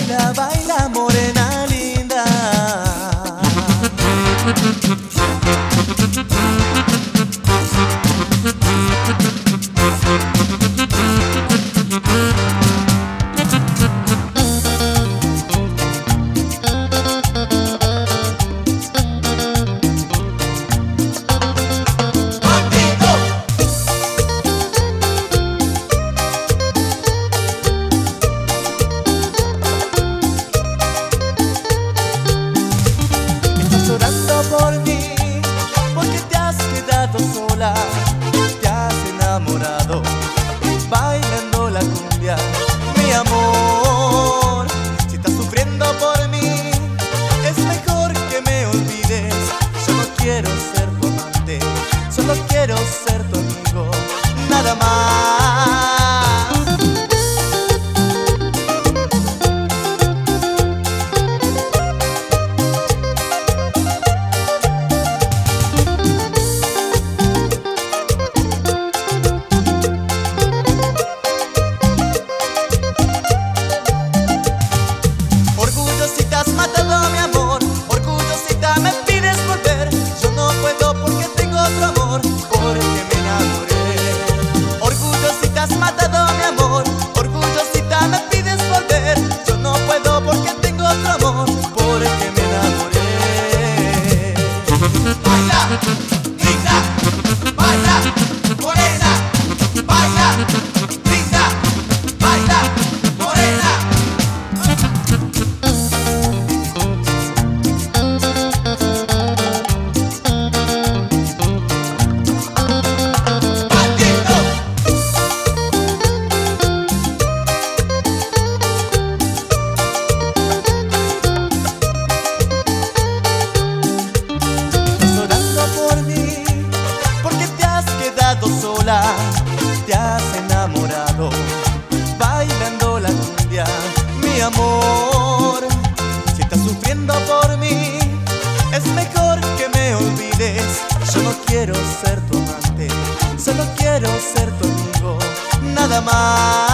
Baila, baila, morena linda. Por mí, porque te has quedado sola, te has enamorado, bailando la cumbia, mi amor. Si estás sufriendo por mí, es mejor que me olvides. Yo no quiero ser tu amante, solo quiero ser tu amigo, nada más. Has matado mi amor, orgullosita me pides volver. Yo no puedo porque tengo otro amor, porque me enamoré. Orgullosita has matado mi amor, orgullosita me pides volver. Yo no puedo porque tengo otro amor, porque me enamoré. Baila, linda, baila, morena, baila, linda, baila, morena. Sola, te has enamorado, bailando la cumbia, mi amor. Si estás sufriendo por mí, es mejor que me olvides. Yo no quiero ser tu amante, solo quiero ser tu amigo, nada más.